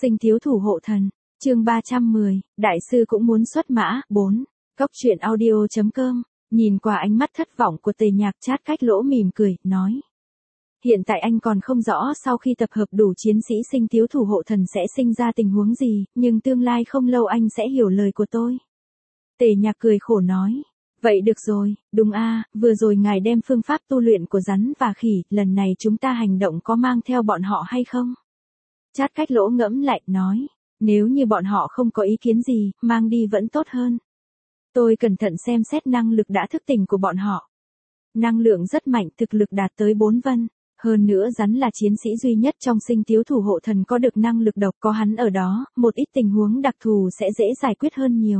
Sinh thiếu thủ hộ thần, chương 310, đại sư cũng muốn xuất mã, 4. Cốc truyện audio.com, nhìn qua ánh mắt thất vọng của Tề Nhạc, Chát Cách Lỗ mỉm cười, nói. Hiện tại anh còn không rõ sau khi tập hợp đủ chiến sĩ sinh thiếu thủ hộ thần sẽ sinh ra tình huống gì, nhưng tương lai không lâu anh sẽ hiểu lời của tôi. Tề Nhạc cười khổ nói. Vậy được rồi, đúng vừa rồi ngài đem phương pháp tu luyện của rắn và khỉ, lần này chúng ta hành động có mang theo bọn họ hay không? Chát Cách Lỗ ngẫm lại, nói. Nếu như bọn họ không có ý kiến gì, mang đi vẫn tốt hơn. Tôi cẩn thận xem xét năng lực đã thức tỉnh của bọn họ. Năng lượng rất mạnh, thực lực đạt tới 4 vân. Hơn nữa rắn là chiến sĩ duy nhất trong sinh thiếu thủ hộ thần có được năng lực độc, có hắn ở đó, một ít tình huống đặc thù sẽ dễ giải quyết hơn nhiều.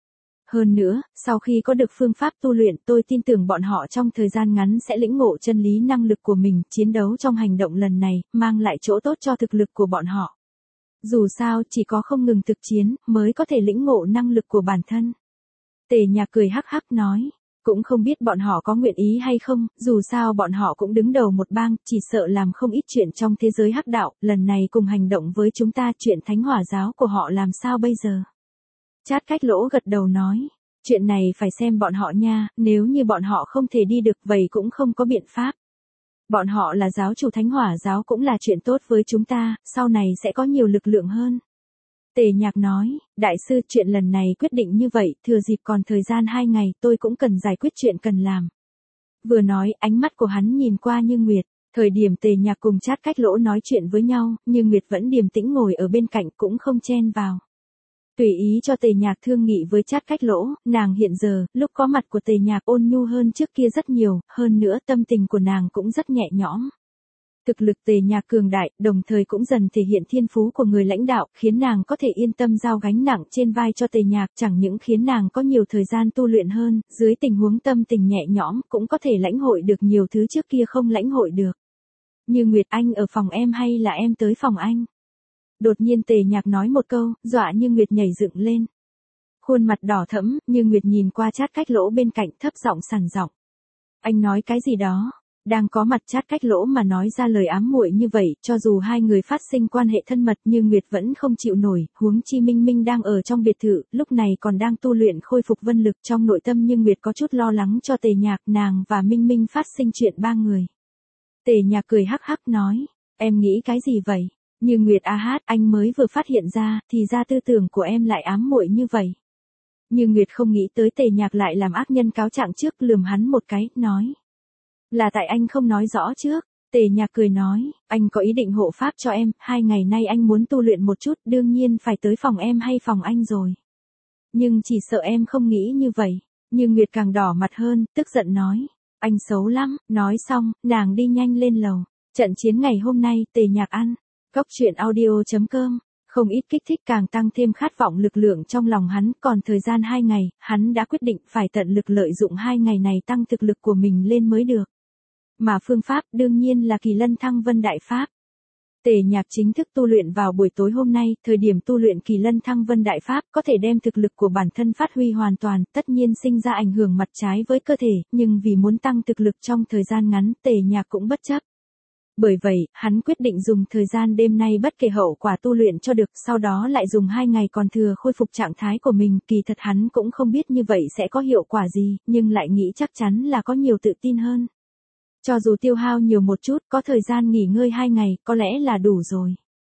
Hơn nữa, sau khi có được phương pháp tu luyện, tôi tin tưởng bọn họ trong thời gian ngắn sẽ lĩnh ngộ chân lý năng lực của mình, chiến đấu trong hành động lần này, mang lại chỗ tốt cho thực lực của bọn họ. Dù sao, chỉ có không ngừng thực chiến, mới có thể lĩnh ngộ năng lực của bản thân. Tề Nhạc cười hắc hắc nói. Cũng không biết bọn họ có nguyện ý hay không, dù sao bọn họ cũng đứng đầu một bang, chỉ sợ làm không ít chuyện trong thế giới hắc đạo, lần này cùng hành động với chúng ta, chuyện thánh hỏa giáo của họ làm sao bây giờ? Chát Cách Lỗ gật đầu nói, chuyện này phải xem bọn họ nha, nếu như bọn họ không thể đi được vậy cũng không có biện pháp. Bọn họ là giáo chủ thánh hỏa giáo cũng là chuyện tốt với chúng ta, sau này sẽ có nhiều lực lượng hơn. Tề Nhạc nói, đại sư, chuyện lần này quyết định như vậy, thừa dịp còn thời gian 2 ngày, tôi cũng cần giải quyết chuyện cần làm. Vừa nói, ánh mắt của hắn nhìn qua Như Nguyệt, thời điểm Tề Nhạc cùng Chát Cách Lỗ nói chuyện với nhau, Như Nguyệt vẫn điềm tĩnh ngồi ở bên cạnh cũng không chen vào. Tùy ý cho Tề Nhạc thương nghị với Chát Cách Lỗ, nàng hiện giờ, lúc có mặt của Tề Nhạc ôn nhu hơn trước kia rất nhiều, hơn nữa tâm tình của nàng cũng rất nhẹ nhõm. Thực lực Tề Nhạc cường đại, đồng thời cũng dần thể hiện thiên phú của người lãnh đạo, khiến nàng có thể yên tâm giao gánh nặng trên vai cho Tề Nhạc, chẳng những khiến nàng có nhiều thời gian tu luyện hơn, dưới tình huống tâm tình nhẹ nhõm, cũng có thể lãnh hội được nhiều thứ trước kia không lãnh hội được. Như Nguyệt, anh ở phòng em hay là em tới phòng anh? Đột nhiên Tề Nhạc nói một câu, dọa Như Nguyệt nhảy dựng lên. Khuôn mặt đỏ thẫm, Như Nguyệt nhìn qua Chát Cách Lỗ bên cạnh, thấp giọng sằn giọng. Anh nói cái gì đó? Đang có mặt Chát Cách Lỗ mà nói ra lời ám muội như vậy, cho dù hai người phát sinh quan hệ thân mật, Như Nguyệt vẫn không chịu nổi, huống chi Minh Minh đang ở trong biệt thự, lúc này còn đang tu luyện khôi phục vân lực, trong nội tâm Như Nguyệt có chút lo lắng cho Tề Nhạc, nàng và Minh Minh phát sinh chuyện 3 người. Tề Nhạc cười hắc hắc nói, em nghĩ cái gì vậy? Như Nguyệt anh mới vừa phát hiện ra, thì ra tư tưởng của em lại ám muội như vậy. Như Nguyệt không nghĩ tới Tề Nhạc lại làm ác nhân cáo trạng trước, lườm hắn một cái, nói. Là tại anh không nói rõ trước. Tề Nhạc cười nói, anh có ý định hộ pháp cho em, 2 ngày nay anh muốn tu luyện một chút, đương nhiên phải tới phòng em hay phòng anh rồi. Nhưng chỉ sợ em không nghĩ như vậy. Như Nguyệt càng đỏ mặt hơn, tức giận nói, anh xấu lắm, nói xong, nàng đi nhanh lên lầu. Trận chiến ngày hôm nay, Tề Nhạc ăn. Cốc truyện audio.com, không ít kích thích càng tăng thêm khát vọng lực lượng trong lòng hắn, còn thời gian 2 ngày, hắn đã quyết định phải tận lực lợi dụng 2 ngày này tăng thực lực của mình lên mới được. Mà phương pháp đương nhiên là Kỳ Lân Thăng Vân Đại Pháp. Tề Nhạc chính thức tu luyện vào buổi tối hôm nay, thời điểm tu luyện Kỳ Lân Thăng Vân Đại Pháp có thể đem thực lực của bản thân phát huy hoàn toàn, tất nhiên sinh ra ảnh hưởng mặt trái với cơ thể, nhưng vì muốn tăng thực lực trong thời gian ngắn, Tề Nhạc cũng bất chấp. Bởi vậy, hắn quyết định dùng thời gian đêm nay bất kể hậu quả tu luyện cho được, sau đó lại dùng 2 ngày còn thừa khôi phục trạng thái của mình, kỳ thật hắn cũng không biết như vậy sẽ có hiệu quả gì, nhưng lại nghĩ chắc chắn là có nhiều tự tin hơn. Cho dù tiêu hao nhiều một chút, có thời gian nghỉ ngơi 2 ngày, có lẽ là đủ rồi.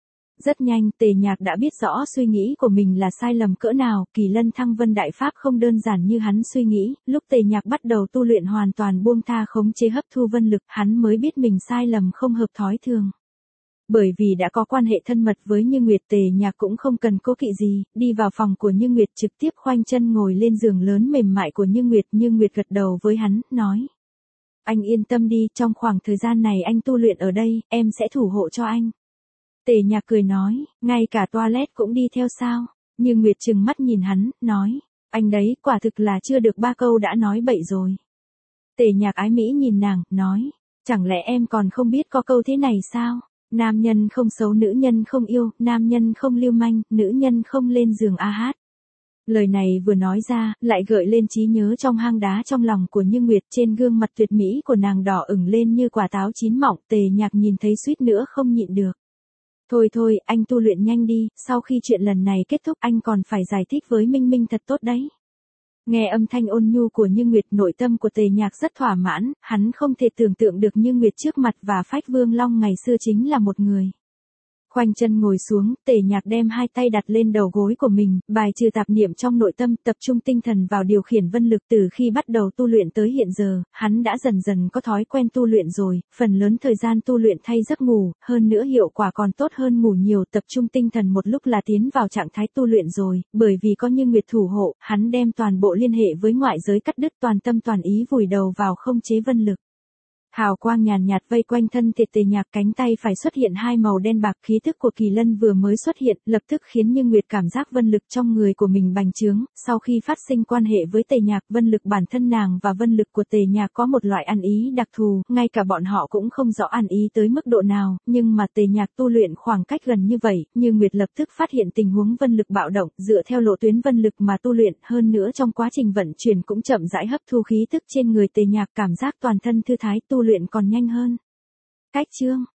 Rất nhanh, Tề Nhạc đã biết rõ suy nghĩ của mình là sai lầm cỡ nào, Kỳ Lân Thăng Vân Đại Pháp không đơn giản như hắn suy nghĩ, lúc Tề Nhạc bắt đầu tu luyện hoàn toàn buông tha khống chế hấp thu vân lực, hắn mới biết mình sai lầm không hợp thói thường. Bởi vì đã có quan hệ thân mật với Như Nguyệt, Tề Nhạc cũng không cần cố kỵ gì, đi vào phòng của Như Nguyệt trực tiếp khoanh chân ngồi lên giường lớn mềm mại của Như Nguyệt gật đầu với hắn, nói. Anh yên tâm đi, trong khoảng thời gian này anh tu luyện ở đây, em sẽ thủ hộ cho anh. Tề Nhạc cười nói, ngay cả toilet cũng đi theo sao? Như Nguyệt trừng mắt nhìn hắn, nói, anh đấy, quả thực là chưa được 3 câu đã nói bậy rồi. Tề Nhạc ái mỹ nhìn nàng, nói, chẳng lẽ em còn không biết có câu thế này sao? Nam nhân không xấu, nữ nhân không yêu, nam nhân không lưu manh, nữ nhân không lên giường Lời này vừa nói ra, lại gợi lên trí nhớ trong hang đá trong lòng của Như Nguyệt, trên gương mặt tuyệt mỹ của nàng đỏ ửng lên như quả táo chín mọng, Tề Nhạc nhìn thấy suýt nữa không nhịn được. Thôi thôi, anh tu luyện nhanh đi, sau khi chuyện lần này kết thúc anh còn phải giải thích với Minh Minh thật tốt đấy. Nghe âm thanh ôn nhu của Như Nguyệt, nội tâm của Tề Nhạc rất thỏa mãn, hắn không thể tưởng tượng được Như Nguyệt trước mặt và Phách Vương Long ngày xưa chính là một người. Khoanh chân ngồi xuống, Tề Nhạc đem hai tay đặt lên đầu gối của mình, bài trừ tạp niệm trong nội tâm, tập trung tinh thần vào điều khiển vân lực. Từ khi bắt đầu tu luyện tới hiện giờ, hắn đã dần dần có thói quen tu luyện rồi, phần lớn thời gian tu luyện thay giấc ngủ, hơn nữa hiệu quả còn tốt hơn ngủ nhiều. Tập trung tinh thần một lúc là tiến vào trạng thái tu luyện rồi, bởi vì có Như Nguyệt thủ hộ, hắn đem toàn bộ liên hệ với ngoại giới cắt đứt, toàn tâm toàn ý vùi đầu vào không chế vân lực. Hào quang nhàn nhạt vây quanh thân thể Tề Nhạc, cánh tay phải xuất hiện hai màu đen bạc, khí thức của kỳ lân vừa mới xuất hiện, lập tức khiến Như Nguyệt cảm giác vân lực trong người của mình bành trướng. Sau khi phát sinh quan hệ với Tề Nhạc, vân lực bản thân nàng và vân lực của Tề Nhạc có một loại ăn ý đặc thù, ngay cả bọn họ cũng không rõ ăn ý tới mức độ nào, nhưng mà Tề Nhạc tu luyện khoảng cách gần như vậy, Như Nguyệt lập tức phát hiện tình huống vân lực bạo động, dựa theo lộ tuyến vân lực mà tu luyện, hơn nữa trong quá trình vận chuyển cũng chậm rãi hấp thu khí tức trên người Tề Nhạc, cảm giác toàn thân thư thái, tu luyện còn nhanh hơn. Cách chương